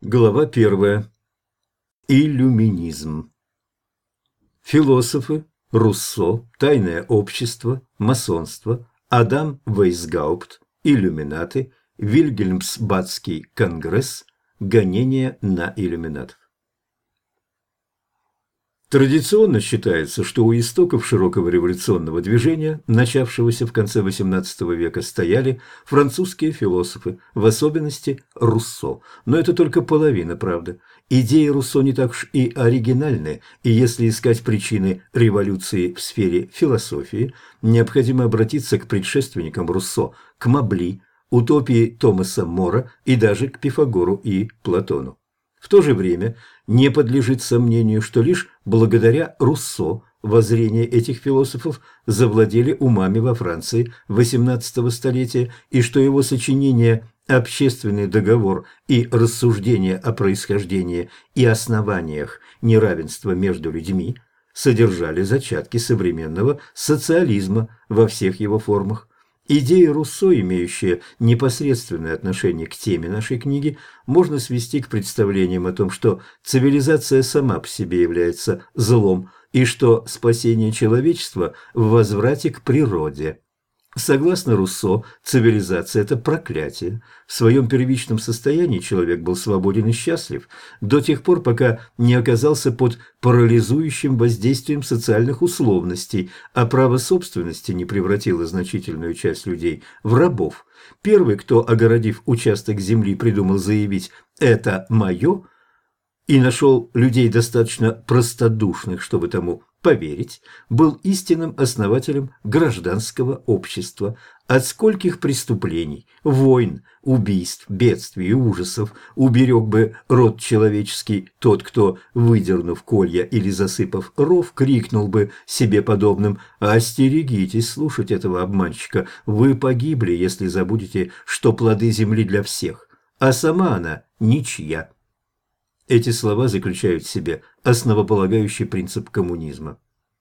Глава 1. Иллюминизм. Философы: Руссо, Тайное общество, масонство, Адам Вейсгаупт, иллюминаты, Вильгельмсбадский конгресс, гонения на иллюминатов. Традиционно считается, что у истоков широкого революционного движения, начавшегося в конце XVIII века, стояли французские философы, в особенности Руссо. Но это только половина правды. Идеи Руссо не так уж и оригинальны, и если искать причины революции в сфере философии, необходимо обратиться к предшественникам Руссо, к Мабли, утопии Томаса Мора и даже к Пифагору и Платону. В то же время не подлежит сомнению, что лишь благодаря Руссо воззрения этих философов завладели умами во Франции XVIII столетия, и что его сочинения «Общественный договор» и «Рассуждения о происхождении и основаниях неравенства между людьми» содержали зачатки современного социализма во всех его формах. Идеи Руссо, имеющие непосредственное отношение к теме нашей книги, можно свести к представлениям о том, что цивилизация сама по себе является злом и что спасение человечества в возврате к природе. Согласно Руссо, цивилизация – это проклятие. В своем первичном состоянии человек был свободен и счастлив до тех пор, пока не оказался под парализующим воздействием социальных условностей, а право собственности не превратило значительную часть людей в рабов. Первый, кто, огородив участок земли, придумал заявить «это мое», и нашел людей достаточно простодушных, чтобы тому поверить, был истинным основателем гражданского общества. От скольких преступлений, войн, убийств, бедствий и ужасов уберег бы род человеческий тот, кто, выдернув колья или засыпав ров, крикнул бы себе подобным: «Остерегитесь слушать этого обманщика, вы погибли, если забудете, что плоды земли для всех, а сама она ничья». Эти слова заключают в себе основополагающий принцип коммунизма.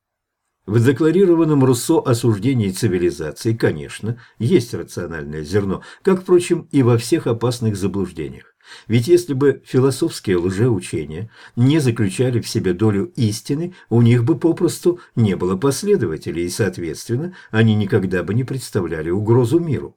В декларированном Руссо осуждении цивилизации, конечно, есть рациональное зерно, как, впрочем, и во всех опасных заблуждениях. Ведь если бы философские лжеучения не заключали в себе долю истины, у них бы попросту не было последователей, и, соответственно, они никогда бы не представляли угрозу миру.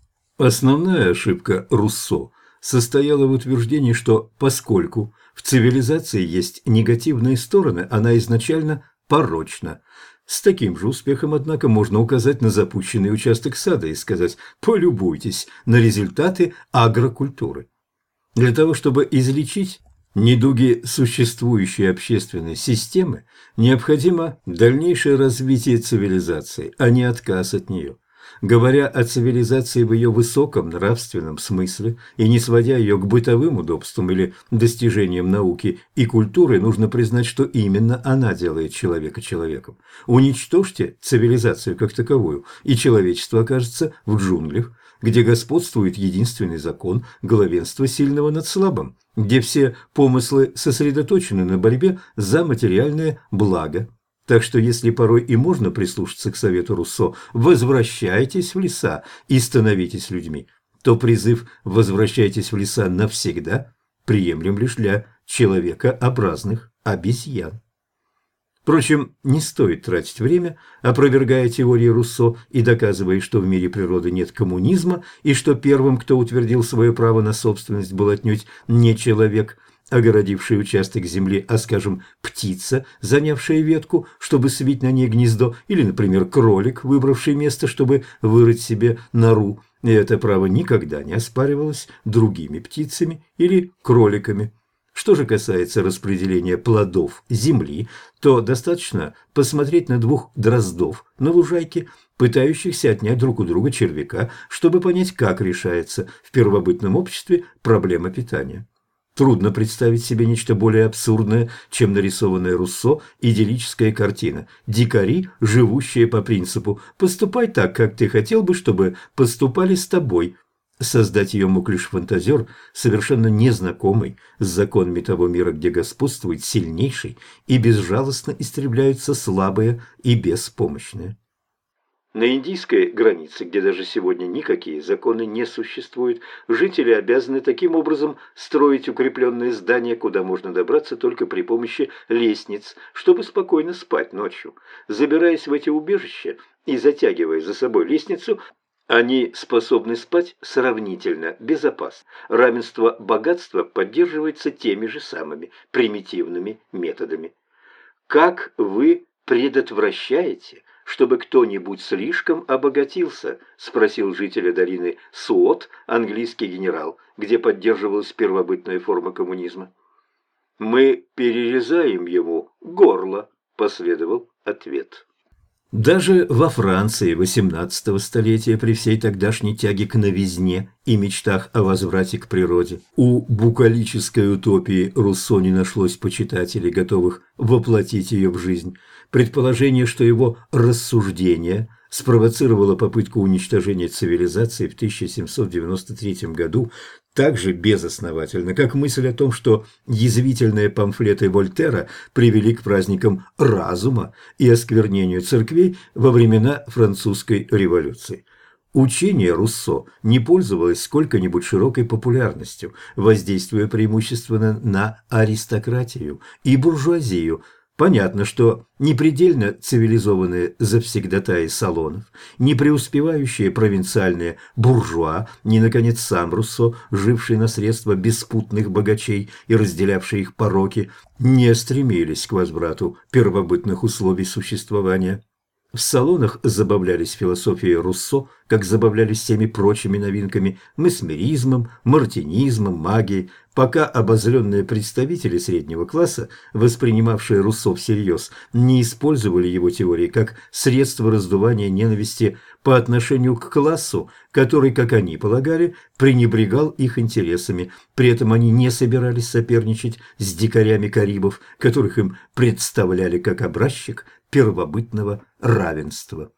Основная ошибка Руссо состояла в утверждении, что поскольку в цивилизации есть негативные стороны, она изначально порочна. С таким же успехом, однако, можно указать на запущенный участок сада и сказать: полюбуйтесь на результаты агрокультуры. Для того, чтобы излечить недуги существующей общественной системы, необходимо дальнейшее развитие цивилизации, а не отказ от нее. Говоря о цивилизации в ее высоком нравственном смысле и не сводя ее к бытовым удобствам или достижениям науки и культуры, нужно признать, что именно она делает человека человеком. Уничтожьте цивилизацию как таковую, и человечество окажется в джунглях, где господствует единственный закон – главенство сильного над слабым, где все помыслы сосредоточены на борьбе за материальное благо. Так что если порой и можно прислушаться к совету Руссо «возвращайтесь в леса и становитесь людьми», то призыв «возвращайтесь в леса навсегда» приемлем лишь для человекообразных обезьян. Впрочем, не стоит тратить время, опровергая теории Руссо и доказывая, что в мире природы нет коммунизма и что первым, кто утвердил свое право на собственность, был отнюдь не человек, огородивший участок земли, а, скажем, птица, занявшая ветку, чтобы свить на ней гнездо, или, например, кролик, выбравший место, чтобы вырыть себе нору, и это право никогда не оспаривалось другими птицами или кроликами. Что же касается распределения плодов земли, то достаточно посмотреть на двух дроздов на лужайке, пытающихся отнять друг у друга червяка, чтобы понять, как решается в первобытном обществе проблема питания. Трудно представить себе нечто более абсурдное, чем нарисованная Руссо идиллическая картина. Дикари, живущие по принципу «поступай так, как ты хотел бы, чтобы поступали с тобой». Создать ее мог лишь фантазер, совершенно незнакомый с законами того мира, где господствует сильнейший и безжалостно истребляются слабые и беспомощные. На индийской границе, где даже сегодня никакие законы не существуют, жители обязаны таким образом строить укрепленные здания, куда можно добраться только при помощи лестниц, чтобы спокойно спать ночью. Забираясь в эти убежища и затягивая за собой лестницу, они способны спать сравнительно безопасно. Равенство богатства поддерживается теми же самыми примитивными методами. Как вы предотвращаете, чтобы кто-нибудь слишком обогатился? Спросил жителя долины Суот, английский генерал, где поддерживалась первобытная форма коммунизма. Мы перерезаем ему горло, последовал ответ. Даже во Франции XVIII столетия при всей тогдашней тяге к новизне и мечтах о возврате к природе у букалической утопии Руссо не нашлось почитателей, готовых воплотить ее в жизнь. Предположение, что его рассуждение спровоцировало попытку уничтожения цивилизации в 1793 году, так же безосновательно, как мысль о том, что язвительные памфлеты Вольтера привели к праздникам разума и осквернению церквей во времена французской революции. Учение Руссо не пользовалось сколько-нибудь широкой популярностью, воздействуя преимущественно на аристократию и буржуазию. Понятно, что непредельно цивилизованные завсегдатаи салонов, не преуспевающие провинциальные буржуа, ни, наконец, сам Руссо, живший на средства беспутных богачей и разделявший их пороки, не стремились к возврату первобытных условий существования. В салонах забавлялись философией Руссо, как забавлялись всеми прочими новинками – месмеризмом, мартинизмом, магией, пока обозленные представители среднего класса, воспринимавшие Руссо всерьез, не использовали его теории как средство раздувания ненависти по отношению к классу, который, как они полагали, пренебрегал их интересами. При этом они не собирались соперничать с дикарями Карибов, которых им представляли как образчик первобытного равенства.